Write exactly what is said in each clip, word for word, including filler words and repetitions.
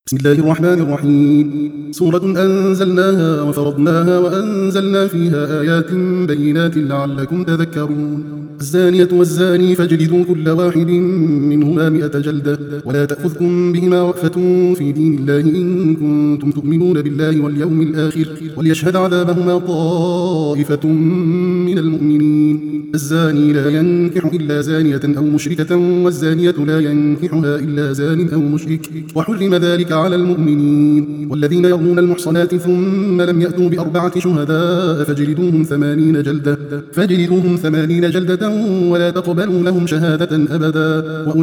بسم الله الرحمن الرحيم. سورة أنزلناها وفرضناها وأنزلنا فيها آيات بينات لعلكم تذكرون. الزانية والزاني فاجلدوا كل واحد منهما مئة جلدة ولا تأخذكم بهما رأفة في دين الله إن كنتم تؤمنون بالله واليوم الآخر وليشهد عذابهما طائفة من المؤمنين. الزاني لا ينكح إلا زانية أو مشركة والزانية لا ينكحها إلا زان أو مشرك وحرم ذلك على المؤمنين. والذين يرمون المحصنات ثم لم يأتوا بأربعة شهداء فاجلدوهم ثمانين جلدة فاجلدوهم ثمانين جلدة ولا تقبلوا لهم شهادة أبدا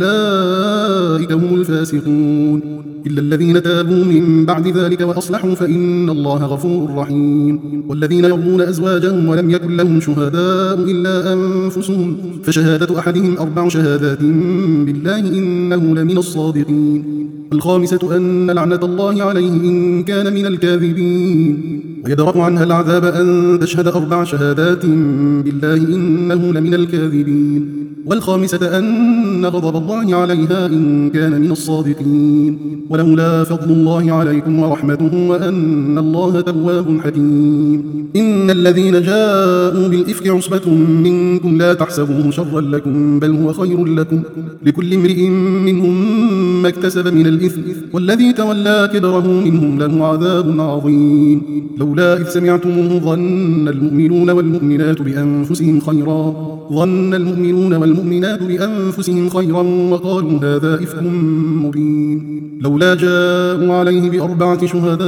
وأولئك هم الفاسقون إلا الذين تابوا من بعد ذلك وأصلحوا فإن الله غفور رحيم. والذين يرمون أزواجهم ولم يكن لهم شهداء إلا أنفسهم فشهادة أحدهم أربع شهادات بالله إنه لمن الصادقين. الخامسة أن لعنة الله عليه إن كان من الكاذبين. ويدرأ عنها العذاب أن تشهد أربع شهادات بالله إنه لمن الكاذبين. والخامسة أن غضب الله عليها إن كان من الصادقين. ولولا فضل الله عليكم ورحمته وأن الله تواب حكيم. إن الذين جاءوا بالإفك عصبة منكم لا تحسبوه شرا لكم بل هو خير لكم لكل امرئ منهم ما اكتسب من الإثم والذي تولى كبره منهم له عذاب عظيم. لولا إذ سمعتموه ظن المؤمنون والمؤمنات بأنفسهم خيرا ظن المؤمنون والمؤمنات بأنفسهم خيرا وقالوا هذا إفك مبين. لولا جاءوا عليه بأربعة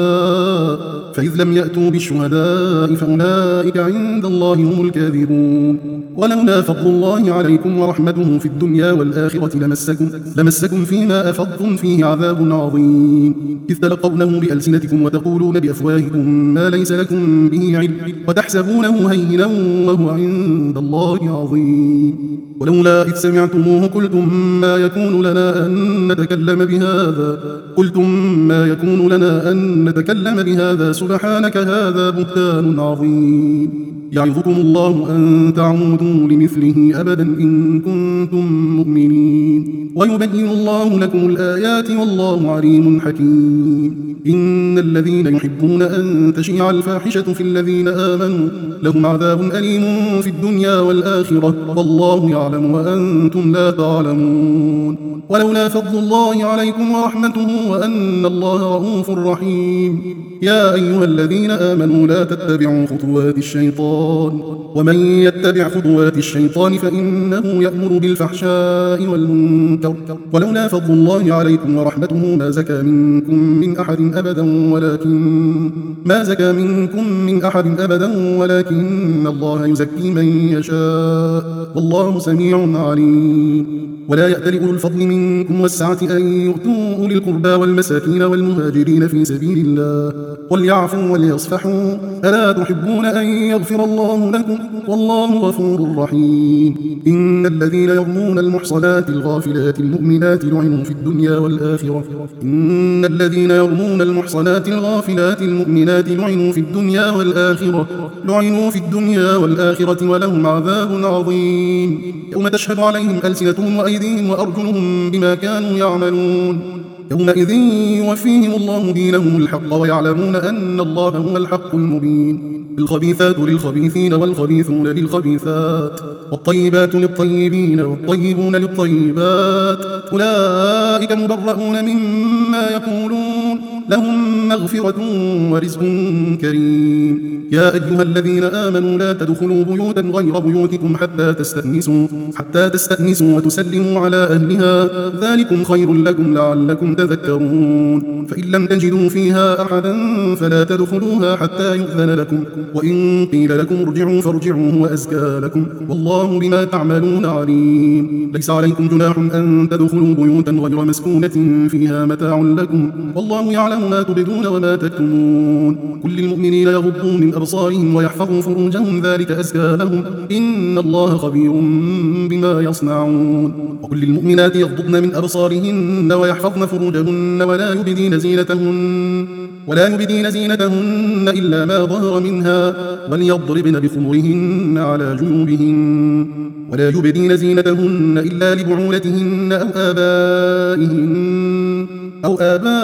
شهداء فإذ لم يأتوا بالشهداء فأولئك عند الله هم الكاذبون. ولولا فضل الله عليكم ورحمته في الدنيا والآخرة لمسكم, لمسكم فيما أفضتم فيه عذاب عظيم إذ تلقونه بألسنتكم وتقولون بأفواهكم ما ليس لكم به علم وتحسبونه هينا وهو عند الله عظيم. ولولا إذ سمعتموه قلتم ما يكون لنا أن نتكلم بهذا قلتم ما يكون لنا أن نتكلم بهذا سبحانك هذا بهتان عظيم. يعظكم الله أن تعودوا لمثله أبدا إن كنتم مؤمنين ويبين الله لكم الآيات والله عليم حكيم. إن الذين يحبون أن تشيع الفاحشة في الذين آمنوا لهم عذاب أليم في الدنيا والآخرة والله يعلم وأنتم لا تعلمون. ولولا فضل الله عليكم ورحمته وأن الله رؤوف رحيم. يا أيها الذين آمنوا لا تتبعوا خطوات الشيطان ومن يتبع خطوات الشيطان فإنه يأمر بالفحشاء والمنكر ولولا فضل الله عليكم ورحمته ما زكى منكم من أحد أبدا ولكن ما زكى منكم من أحد أبدا ولكن الله يزكي من يشاء والله سميع عليم. ولا يأتل أولو الفضل منكم والسعة أن يؤتوا أولي القربى والمساكين والمهاجرين في سبيل الله وليعفوا وليصفحوا ألا تحبون أن يغفر الله لكم والله غفور رحيم. إن الذين يرمون المحصنات الغافلات المؤمنات لعنوا في الدنيا والآخرة إن الذين يرمون المحصنات الغافلات المؤمنات لعنوا في الدنيا والآخرة لعنوا في الدنيا والآخرة ولهم عذاب عظيم. يوم تشهد عليهم ألسنتهم وأيديهم وأرجلهم بما كانوا يعملون يومئذ يوفيهم الله دينهم الحق ويعلمون أن الله هو الحق المبين. الخبيثات للخبيثين والخبيثون للخبيثات والطيبات للطيبين والطيبون للطيبات أولئك مبرؤون مما يقولون لهم مغفرة ورزق كريم. يا أيها الذين آمنوا لا تدخلوا بيوتا غير بيوتكم حتى تستأنسوا حتى تستأنسوا وتسلموا على أهلها ذلكم خير لكم لعلكم تذكرون. فإن لم تجدوا فيها أحدا فلا تدخلوها حتى يؤذن لكم وإن قيل لكم ارجعوا فارجعوا هو أزكى لكم والله بما تعملون عليم. ليس عليكم جناح أن تدخلوا بيوتا غير مسكونة فيها متاع لكم والله يعلم ما تبدون وما تكتمون. كل المؤمنين يغضوا من أبصارهم ويحفظوا فروجهم ذلك أزكى لهم إن الله خبير بما يصنعون. وكل المؤمنات يغضضن من أبصارهن ويحفظن فروجهن ولا يبدين زينتهن ولا يبدين زينتهن إلا ما ظهر منها وليضربن بخمرهن على جيوبهن ولا يبدين زينتهن إلا لبعولتهن أو آبائهن أو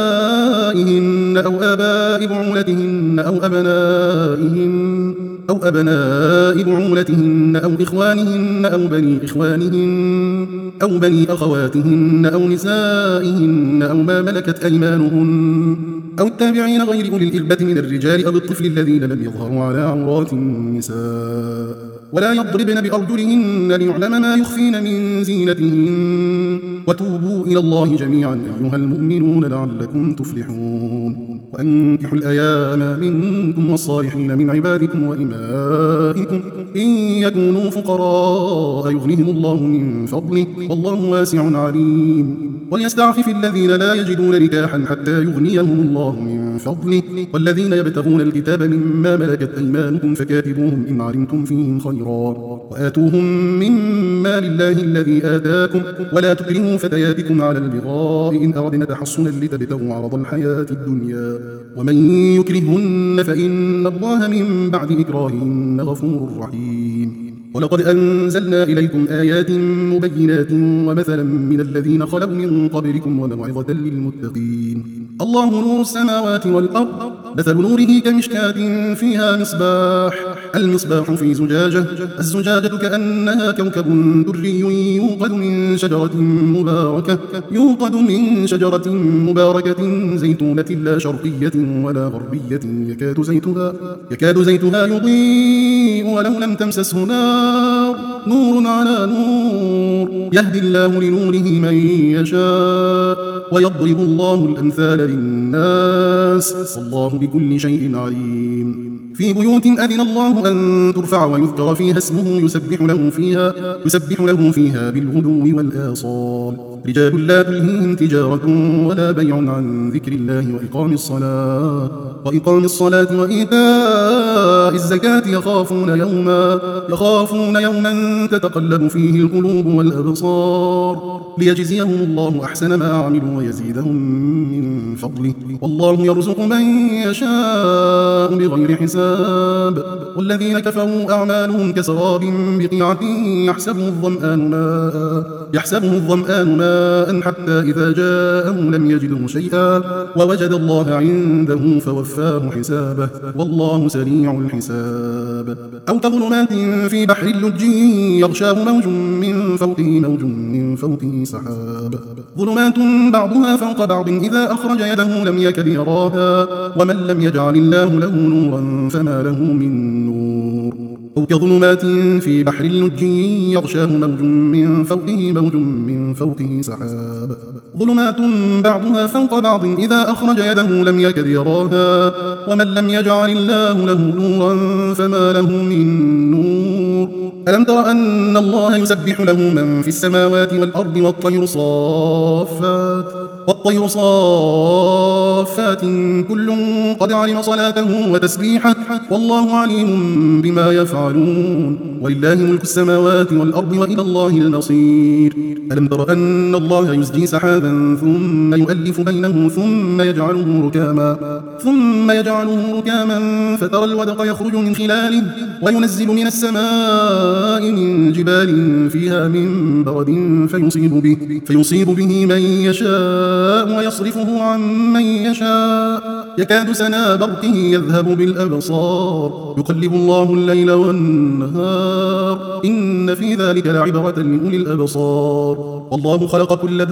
آبائهن أو آباء بعولتهن أو أبنائهن أو أبناء بعولتهن أو إخوانهن أو بني إخوانهن أو بني أخواتهن أو نسائهن أو ما ملكت أيمانهن أو التابعين غير أولي الإربة من الرجال أو الطفل الذين لم يظهروا على عورات النساء ولا يضربن بأرجلهن ليعلم ما يخفين من زينتهن وتوبوا إلى الله جميعا أيها المؤمنون لعلكم تفلحون وأنكحوا الأيام منكم والصالحين من عبادكم وإمائكم إن يكونوا فقراء يغنيهم الله من فضله والله واسع عليم وليستعفف الذين لا يجدون نكاحا حتى يغنيهم الله من فضله والذين يبتغون الكتاب مما ملكت أيمانكم فكاتبوهم إن علمتم فيهم خيرا وآتوهم مما لله الذي آتاكم ولا تكرهوا فتياتكم على البغاء إن أردنا تحصنا لتبتغوا عرض الحياة الدنيا ومن يكرهن فإن الله من بعد إكراههن غفور رحيم ولقد أنزلنا إليكم آيات مبينات ومثلا من الذين خلوا من قبلكم وموعظة للمتقين الله نور السماوات والأرض مثل نوره كمشكاة فيها مصباح المصباح في زجاجة الزجاجة كأنها كوكب دري يوقد من شجرة مباركة يوقد من شجرة مباركة زيتونة لا شرقية ولا غربية يكاد زيتها يكاد زيتها يضيء ولو لم تمسسه نار نور على نور يهدي الله لنوره من يشاء ويضرب الله الأمثال للناس والله بكل شيء عليم في بيوت أذن الله أن ترفع ويذكر فيها اسمه يسبح له فيها يسبح له فيها بالغدو والآصال رجال لا تلهيهم تجارة ولا بيع عن ذكر الله وإقام الصلاة وإقام الصلاة وإيتاء الزكاة يخافون يوما يخافون يوما تتقلب فيه القلوب والأبصار ليجزيهم الله أحسن ما عملوا ويزيدهم من فضله والله يرزق من يشاء بغير حساب والذين كفروا أعمالهم كسراب بقيعة يحسبه الظمآن ماء يحسبه الظمآن ماء حتى إذا جاءه لم يجده شيئا ووجد الله عنده فوفاه حسابه والله سريع الحساب أو كظلمات في بحر اللج يغشاه موج من فوقه موج من فوقه سحاب ظلمات بعضها فوق بعض إذا أخرج يده لم يكد يراها ومن لم يجعل الله له نورا فما له من نور أو كظلمات في بحر اللج يغشاه موج من فوقه موج من فوقه سحاب ظلمات بعضها فوق بعض إذا أخرج يده لم يكد يراها ومن لم يجعل الله له نورا فما له من نور ألم تر أن الله يسبح له من في السماوات والأرض والطير صافات والطير صافات كل قد علم صلاته وتسبيحه والله عليم بما يفعلون ولله ملك السماوات والأرض وإلى الله المصير ألم تر أن الله يزجي سحابا ثم يؤلف بينه ثم يجعله ركاما ثم يجعله ركاما فترى الودق يخرج من خلاله وينزل من السماء من جبال فيها من برد فيصيب به, فيصيب به من يشاء ويصرفه عن من يشاء يكاد سنا برقه يذهب بالأبصار يقلب الله الليل والنهار إن في ذلك لعبرة لأولي الأبصار والله خلق كل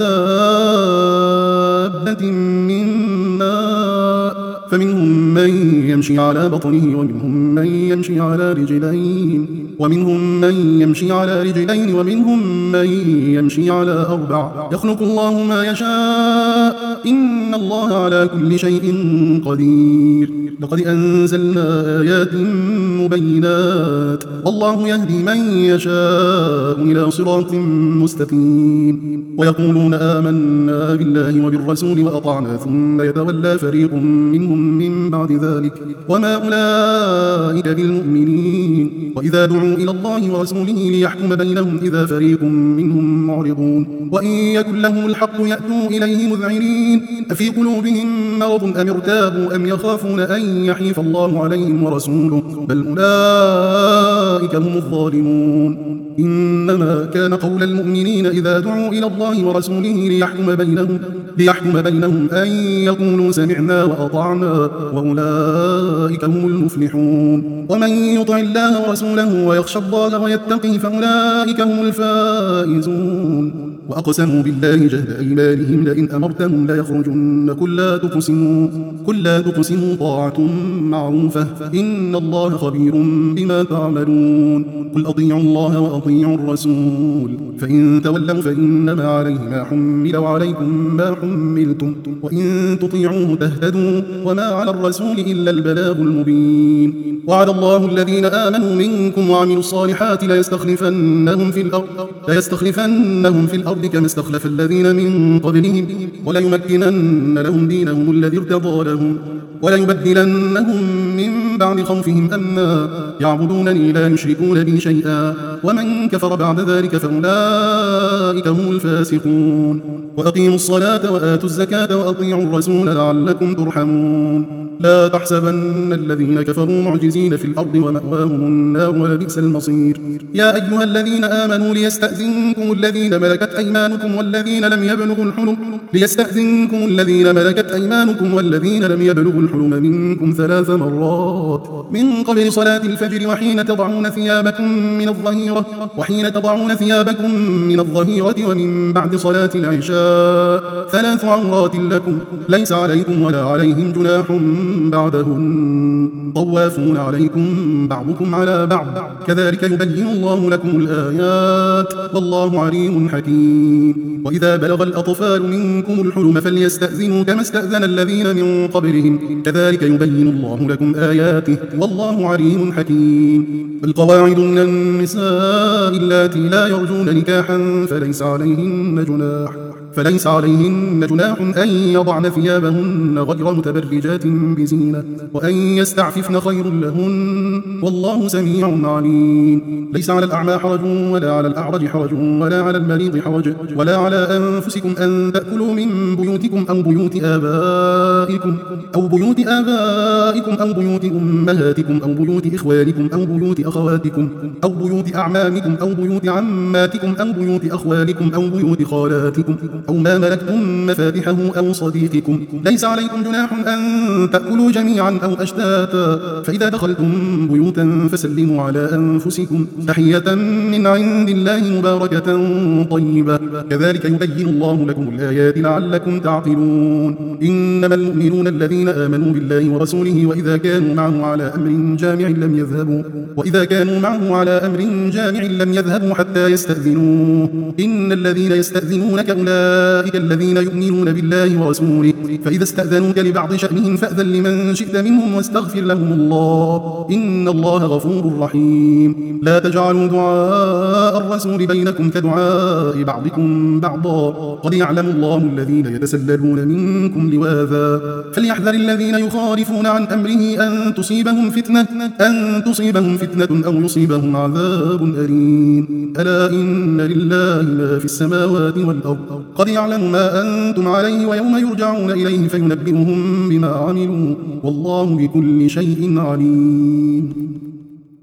دابة من ماء فمنهم من يمشي على بطنه ومنهم من يمشي على رجلين ومنهم من يمشي على رجلين ومنهم من يمشي على أربع يخلق الله ما يشاء إن الله على كل شيء قدير لقد أنزلنا آيات مبينات والله يهدي من يشاء إلى صراط مستقيم ويقولون آمنا بالله وبالرسول وأطعنا ثم يتولى فريق منهم من بعد ذلك وما أولئك بالمؤمنين وإذا دعوا إلى الله ورسوله ليحكم بينهم إذا فريق منهم معرضون وإن يكن لهم الحق يأتوا إليه مذعنين أفي قلوبهم مرض أم ارتابوا أم يخافون أن يحيف الله عليهم ورسوله بل أولئك هم الظالمون إنما كان قول المؤمنين إذا دعوا إلى الله ورسوله ليحكم بينهم, ليحكم بينهم أن يقولوا سمعنا وأطعنا وأولئك هم المفلحون ومن يطع الله ورسوله ويخشى الله ويتقي فأولئك هم الفائزون وأقسموا بالله جهد أيمانهم لئن أمرتهم ليخرجن قل لا تقسموا قل لا تقسموا طاعة معروفة إن الله خبير بما تعملون قل أطيعوا الله وأطيعوا الرسول فإن تولوا فإنما عليه ما حمل وعليكم ما حملتم وإن تطيعوه تهتدوا وما على الرسول إلا البلاغ المبين وعد الله الذين آمنوا منكم وعملوا الصالحات ليستخلفنهم في الأرض ليستخلفنهم في الأرض كما استخلف الذين من قبلهم وليمكنن لهم دينهم الذي ارتضى لهم وليبدلنهم من بعد خوفهم أمنا يعبدونني لا يشركون بي شيئا ومن كفر بعد ذلك فأولئك هم الفاسقون وأقيموا الصلاة وآتوا الزكاة وأطيعوا الرسول لعلكم ترحمون لا تحسبن الذين كفروا معجزين في الأرض ومأواهم النار ولبئس المصير يا أيها الذين آمنوا ليستأذنكم الذين ملكت أيمانكم والذين لم يبلغوا الحلم ليستأذنكم الذين ملكت أيمانكم والذين لم يبلغوا الحلم منكم ثلاث مرات من قبل صلاة الفجر وحين تضعون ثيابكم من الظهيرة وحين تضعون ثيابكم من الظهيرة ومن بعد صلاة العشاء ثلاث عورات لكم ليس عليكم ولا عليهم جناح بعدهن طوافون عليكم بعضكم على بعض كذلك يبين الله لكم الآيات والله عليم حكيم وإذا بلغ الأطفال منكم الحلم فليستأذنوا كما استأذن الذين من قبلهم كذلك يبين الله لكم آياته والله عليم حكيم القواعد من النساء اللاتي لا يرجون نكاحا فليس عليهن جناح فليس عليهن جناح أن يضعن ثيابهن غير متبرجات بزينة وأن يستعففن خير لهن والله سميع عليم ليس على الأعمى حرج ولا على الأعرج حرج ولا على المريض حرج ولا على أنفسكم أن تأكلوا من بيوتكم أو بيوت آبائكم أو بيوت آبائكم أو بيوت أمهاتكم أو بيوت إخوانكم أو بيوت أخواتكم أو بيوت أعمامكم أو بيوت عماتكم أو بيوت أخوالكم أو بيوت خالاتكم أو ما ملكتم مفاتحه أو صديقكم ليس عليكم جناح أن تأكلوا جميعا أو أشتاتا فإذا دخلتم بيوتا فسلموا على أنفسكم تحية من عند الله مباركة طيبة كذلك يبين الله لكم الآيات لعلكم تعقلون إنما المؤمنون الذين آمنوا بالله ورسوله وإذا كانوا معه على أمر جامع لم يذهبوا وإذا كانوا معه على أمر جامع لم يذهبوا حتى يستأذنوه إن الذين يستأذنونك أولئك الذين يؤمنون بالله ورسوله فإذا استأذنوك لبعض شأنهم فأذن لمن شئت منهم واستغفر لهم الله إن الله غفور رحيم لا تجعلوا دعاء الرسول بينكم كدعاء بعضكم بعضا قد يعلم الله الذين يتسللون منكم لواذا فليحذر الذين يخالفون عن أمره أن تصيبهم فتنة أن تصيبهم فتنة أو يصيبهم عذاب أليم ألا إن لله ما في السماوات والأرض قد يعلم ما أنتم عليه ويوم يرجعون إليه فينبئهم بما عملوا والله بكل شيء عليم.